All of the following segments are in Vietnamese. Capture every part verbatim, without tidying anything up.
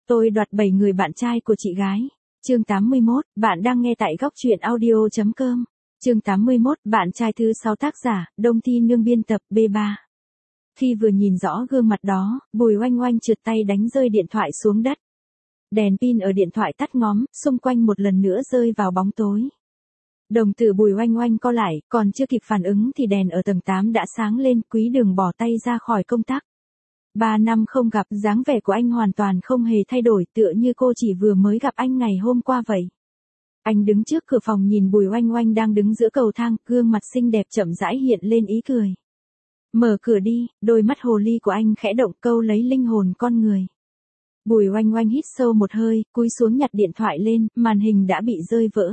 Tôi đoạt bảy người bạn trai của chị gái. Chương tám mươi mốt, bạn đang nghe tại góc truyện audio chấm com. Chương tám mươi mốt, bạn trai thứ sáu tác giả, Đông Thi Nương biên tập B ba. Khi vừa nhìn rõ gương mặt đó, Bùi Oanh Oanh trượt tay đánh rơi điện thoại xuống đất. Đèn pin ở điện thoại tắt ngóm, xung quanh một lần nữa rơi vào bóng tối. Đồng tử Bùi Oanh Oanh co lại, còn chưa kịp phản ứng thì đèn ở tầng tám đã sáng lên, Quý Đường bỏ tay ra khỏi công tắc. Ba năm không gặp, dáng vẻ của anh hoàn toàn không hề thay đổi, tựa như cô chỉ vừa mới gặp anh ngày hôm qua vậy. Anh đứng trước cửa phòng nhìn Bùi Oanh Oanh đang đứng giữa cầu thang, gương mặt xinh đẹp chậm rãi hiện lên ý cười. Mở cửa đi, đôi mắt hồ ly của anh khẽ động, câu lấy linh hồn con người. Bùi Oanh Oanh hít sâu một hơi, cúi xuống nhặt điện thoại lên, màn hình đã bị rơi vỡ.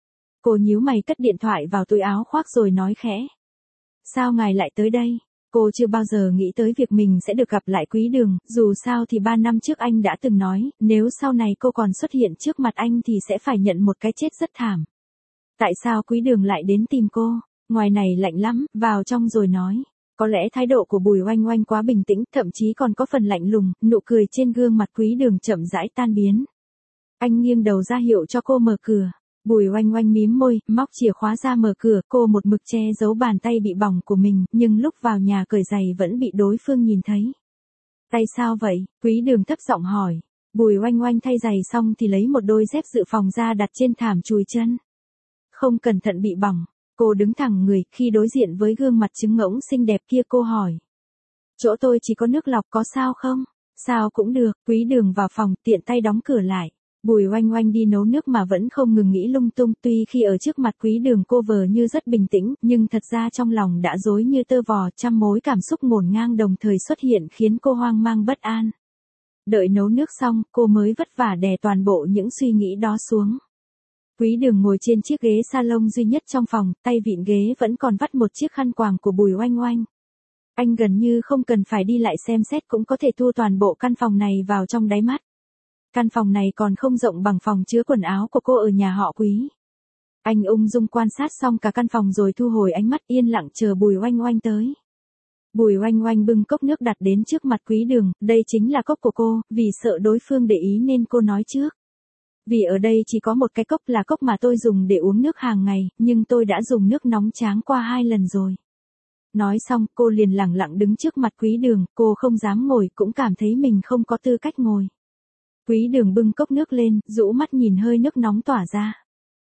Cô nhíu mày cất điện thoại vào túi áo khoác rồi nói khẽ. Sao ngài lại tới đây? Cô chưa bao giờ nghĩ tới việc mình sẽ được gặp lại Quý Đường, dù sao thì ba năm trước anh đã từng nói, nếu sau này cô còn xuất hiện trước mặt anh thì sẽ phải nhận một cái chết rất thảm. Tại sao Quý Đường lại đến tìm cô? Ngoài này lạnh lắm, vào trong rồi nói. Có lẽ thái độ của Bùi Oanh Oanh quá bình tĩnh, thậm chí còn có phần lạnh lùng, nụ cười trên gương mặt Quý Đường chậm rãi tan biến. Anh nghiêng đầu ra hiệu cho cô mở cửa. Bùi Oanh Oanh mím môi, móc chìa khóa ra mở cửa, cô một mực che giấu bàn tay bị bỏng của mình, nhưng lúc vào nhà cởi giày vẫn bị đối phương nhìn thấy. Tay sao vậy? Quý Đường thấp giọng hỏi. Bùi Oanh Oanh thay giày xong thì lấy một đôi dép dự phòng ra đặt trên thảm chùi chân. Không cẩn thận bị bỏng. Cô đứng thẳng người, khi đối diện với gương mặt trứng ngỗng xinh đẹp kia cô hỏi. Chỗ tôi chỉ có nước lọc, có sao không? Sao cũng được. Quý Đường vào phòng, tiện tay đóng cửa lại. Bùi Oanh Oanh đi nấu nước mà vẫn không ngừng nghĩ lung tung, tuy khi ở trước mặt Quý Đường cô vờ như rất bình tĩnh, nhưng thật ra trong lòng đã rối như tơ vò, trăm mối cảm xúc ngổn ngang đồng thời xuất hiện khiến cô hoang mang bất an. Đợi nấu nước xong, cô mới vất vả đè toàn bộ những suy nghĩ đó xuống. Quý Đường ngồi trên chiếc ghế salon duy nhất trong phòng, tay vịn ghế vẫn còn vắt một chiếc khăn quàng của Bùi Oanh Oanh. Anh gần như không cần phải đi lại xem xét cũng có thể thu toàn bộ căn phòng này vào trong đáy mắt. Căn phòng này còn không rộng bằng phòng chứa quần áo của cô ở nhà họ Quý. Anh ung dung quan sát xong cả căn phòng rồi thu hồi ánh mắt yên lặng chờ Bùi Oanh Oanh tới. Bùi Oanh Oanh bưng cốc nước đặt đến trước mặt Quý Đường, đây chính là cốc của cô, vì sợ đối phương để ý nên cô nói trước. Vì ở đây chỉ có một cái cốc là cốc mà tôi dùng để uống nước hàng ngày, nhưng tôi đã dùng nước nóng tráng qua hai lần rồi. Nói xong cô liền lẳng lặng đứng trước mặt Quý Đường, cô không dám ngồi cũng cảm thấy mình không có tư cách ngồi. Quý Đường bưng cốc nước lên, rũ mắt nhìn hơi nước nóng tỏa ra.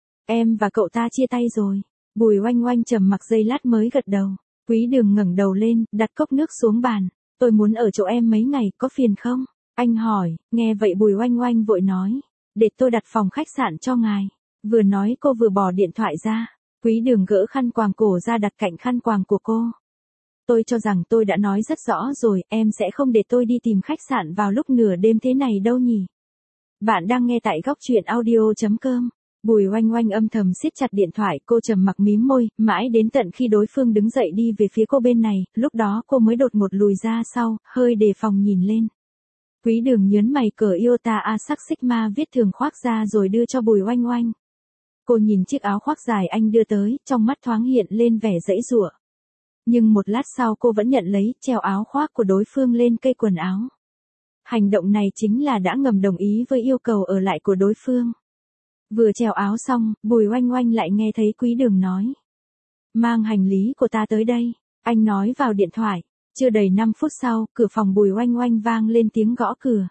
Em và cậu ta chia tay rồi. Bùi Oanh Oanh trầm mặc giây lát mới gật đầu. Quý Đường ngẩng đầu lên, đặt cốc nước xuống bàn. Tôi muốn ở chỗ em mấy ngày, có phiền không? Anh hỏi, nghe vậy Bùi Oanh Oanh vội nói. Để tôi đặt phòng khách sạn cho ngài. Vừa nói cô vừa bỏ điện thoại ra. Quý Đường gỡ khăn quàng cổ ra đặt cạnh khăn quàng của cô. Tôi cho rằng tôi đã nói rất rõ rồi, em sẽ không để tôi đi tìm khách sạn vào lúc nửa đêm thế này đâu nhỉ. Bạn đang nghe tại góc truyện audio chấm com. Bùi Oanh Oanh âm thầm siết chặt điện thoại, cô trầm mặc mím môi, mãi đến tận khi đối phương đứng dậy đi về phía cô bên này, lúc đó cô mới đột ngột lùi ra sau, hơi đề phòng nhìn lên. Quý Đường nhớn mày cởi Iota A sắc Sigma viết thường khoác ra rồi đưa cho Bùi Oanh Oanh. Cô nhìn chiếc áo khoác dài anh đưa tới, trong mắt thoáng hiện lên vẻ giãy giụa. Nhưng một lát sau cô vẫn nhận lấy, treo áo khoác của đối phương lên cây quần áo. Hành động này chính là đã ngầm đồng ý với yêu cầu ở lại của đối phương. Vừa treo áo xong, Bùi Oanh Oanh lại nghe thấy Quý Đường nói. Mang hành lý của ta tới đây, anh nói vào điện thoại. Chưa đầy năm phút sau, cửa phòng Bùi Oanh Oanh vang lên tiếng gõ cửa.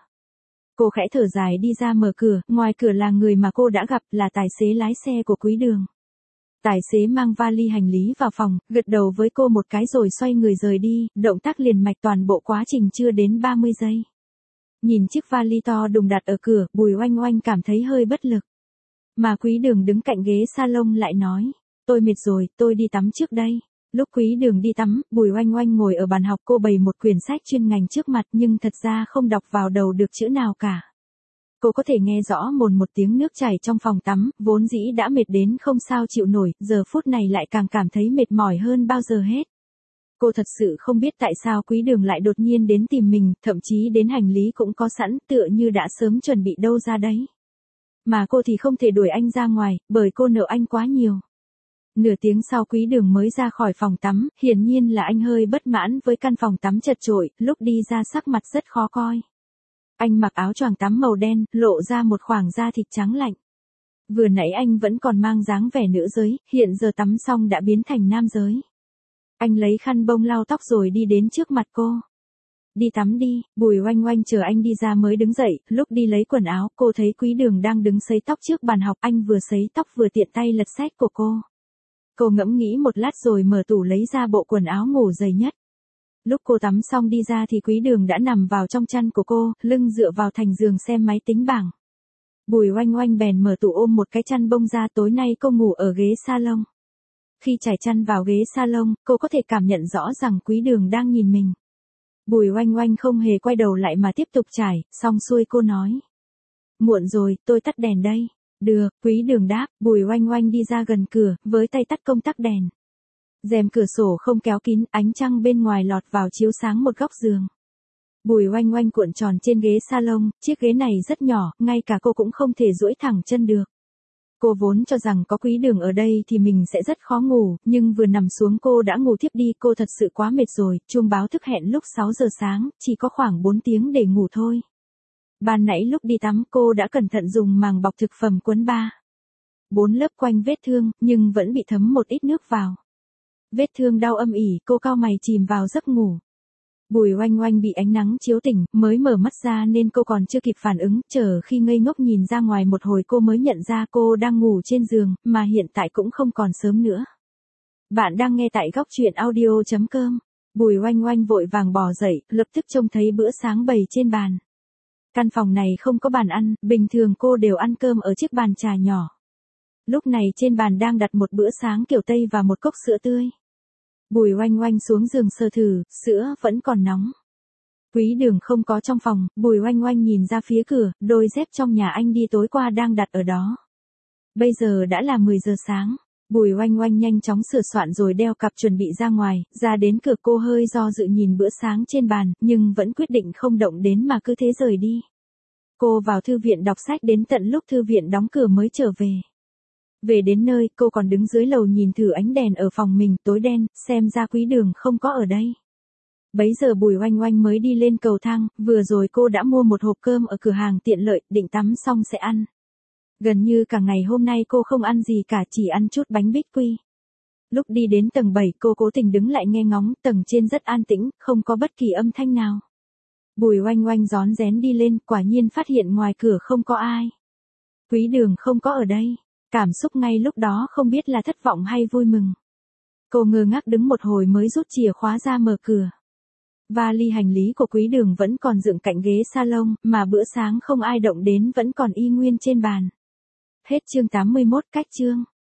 Cô khẽ thở dài đi ra mở cửa, ngoài cửa là người mà cô đã gặp, là tài xế lái xe của Quý Đường. Tài xế mang vali hành lý vào phòng, gật đầu với cô một cái rồi xoay người rời đi, động tác liền mạch toàn bộ quá trình chưa đến ba mươi giây. Nhìn chiếc vali to đùng đặt ở cửa, Bùi Oanh Oanh cảm thấy hơi bất lực. Mà Quý Đường đứng cạnh ghế salon lại nói, tôi mệt rồi, tôi đi tắm trước đây. Lúc Quý Đường đi tắm, Bùi Oanh Oanh ngồi ở bàn học, cô bày một quyển sách chuyên ngành trước mặt nhưng thật ra không đọc vào đầu được chữ nào cả. Cô có thể nghe rõ mồn một tiếng nước chảy trong phòng tắm, vốn dĩ đã mệt đến không sao chịu nổi, giờ phút này lại càng cảm thấy mệt mỏi hơn bao giờ hết. Cô thật sự không biết tại sao Quý Đường lại đột nhiên đến tìm mình, thậm chí đến hành lý cũng có sẵn, tựa như đã sớm chuẩn bị đâu ra đấy. Mà cô thì không thể đuổi anh ra ngoài, bởi cô nợ anh quá nhiều. Nửa tiếng sau Quý Đường mới ra khỏi phòng tắm, hiển nhiên là anh hơi bất mãn với căn phòng tắm chật chội, lúc đi ra sắc mặt rất khó coi. Anh mặc áo choàng tắm màu đen, lộ ra một khoảng da thịt trắng lạnh. Vừa nãy anh vẫn còn mang dáng vẻ nữ giới, hiện giờ tắm xong đã biến thành nam giới. Anh lấy khăn bông lau tóc rồi đi đến trước mặt cô. Đi tắm đi, Bùi Oanh Oanh chờ anh đi ra mới đứng dậy, lúc đi lấy quần áo, cô thấy Quý Đường đang đứng sấy tóc trước bàn học, anh vừa sấy tóc vừa tiện tay lật sách của cô. Cô ngẫm nghĩ một lát rồi mở tủ lấy ra bộ quần áo ngủ dày nhất. Lúc cô tắm xong đi ra thì Quý Đường đã nằm vào trong chăn của cô, lưng dựa vào thành giường xem máy tính bảng. Bùi Oanh Oanh bèn mở tủ ôm một cái chăn bông ra, tối nay cô ngủ ở ghế salon. Khi trải chăn vào ghế salon, cô có thể cảm nhận rõ rằng Quý Đường đang nhìn mình. Bùi Oanh Oanh không hề quay đầu lại mà tiếp tục trải, xong xuôi cô nói. Muộn rồi, tôi tắt đèn đây. Được, Quý Đường đáp, Bùi Oanh Oanh đi ra gần cửa, với tay tắt công tắc đèn. Rèm cửa sổ không kéo kín, ánh trăng bên ngoài lọt vào chiếu sáng một góc giường. Bùi Oanh Oanh cuộn tròn trên ghế salon, chiếc ghế này rất nhỏ, ngay cả cô cũng không thể duỗi thẳng chân được. Cô vốn cho rằng có Quý Đường ở đây thì mình sẽ rất khó ngủ, nhưng vừa nằm xuống cô đã ngủ thiếp đi, cô thật sự quá mệt rồi, chuông báo thức hẹn lúc sáu giờ sáng, chỉ có khoảng bốn tiếng để ngủ thôi. Ban nãy lúc đi tắm cô đã cẩn thận dùng màng bọc thực phẩm quấn ba. Bốn lớp quanh vết thương, nhưng vẫn bị thấm một ít nước vào. Vết thương đau âm ỉ, cô cau mày chìm vào giấc ngủ. Bùi Oanh Oanh bị ánh nắng chiếu tỉnh, mới mở mắt ra nên cô còn chưa kịp phản ứng, chờ khi ngây ngốc nhìn ra ngoài một hồi cô mới nhận ra cô đang ngủ trên giường, mà hiện tại cũng không còn sớm nữa. Bạn đang nghe tại góc truyện audio chấm com. Bùi Oanh Oanh vội vàng bò dậy, lập tức trông thấy bữa sáng bày trên bàn. Căn phòng này không có bàn ăn, bình thường cô đều ăn cơm ở chiếc bàn trà nhỏ. Lúc này trên bàn đang đặt một bữa sáng kiểu Tây và một cốc sữa tươi. Bùi Oanh Oanh xuống giường sờ thử, sữa vẫn còn nóng. Quý Đường không có trong phòng, Bùi Oanh Oanh nhìn ra phía cửa, đôi dép trong nhà anh đi tối qua đang đặt ở đó. Bây giờ đã là mười giờ sáng, Bùi Oanh Oanh nhanh chóng sửa soạn rồi đeo cặp chuẩn bị ra ngoài, ra đến cửa cô hơi do dự nhìn bữa sáng trên bàn, nhưng vẫn quyết định không động đến mà cứ thế rời đi. Cô vào thư viện đọc sách đến tận lúc thư viện đóng cửa mới trở về. Về đến nơi, cô còn đứng dưới lầu nhìn thử ánh đèn ở phòng mình, tối đen, xem ra Quý Đường không có ở đây. Bấy giờ Bùi Oanh Oanh mới đi lên cầu thang, vừa rồi cô đã mua một hộp cơm ở cửa hàng tiện lợi, định tắm xong sẽ ăn. Gần như cả ngày hôm nay cô không ăn gì cả, chỉ ăn chút bánh bích quy. Lúc đi đến tầng bảy cô cố tình đứng lại nghe ngóng, tầng trên rất an tĩnh, không có bất kỳ âm thanh nào. Bùi Oanh Oanh rón rén đi lên, quả nhiên phát hiện ngoài cửa không có ai. Quý Đường không có ở đây. Cảm xúc ngay lúc đó không biết là thất vọng hay vui mừng. Cô ngơ ngác đứng một hồi mới rút chìa khóa ra mở cửa. Vali hành lý của Quý Đường vẫn còn dựng cạnh ghế salon, mà bữa sáng không ai động đến vẫn còn y nguyên trên bàn. Hết chương tám mươi mốt, cách chương.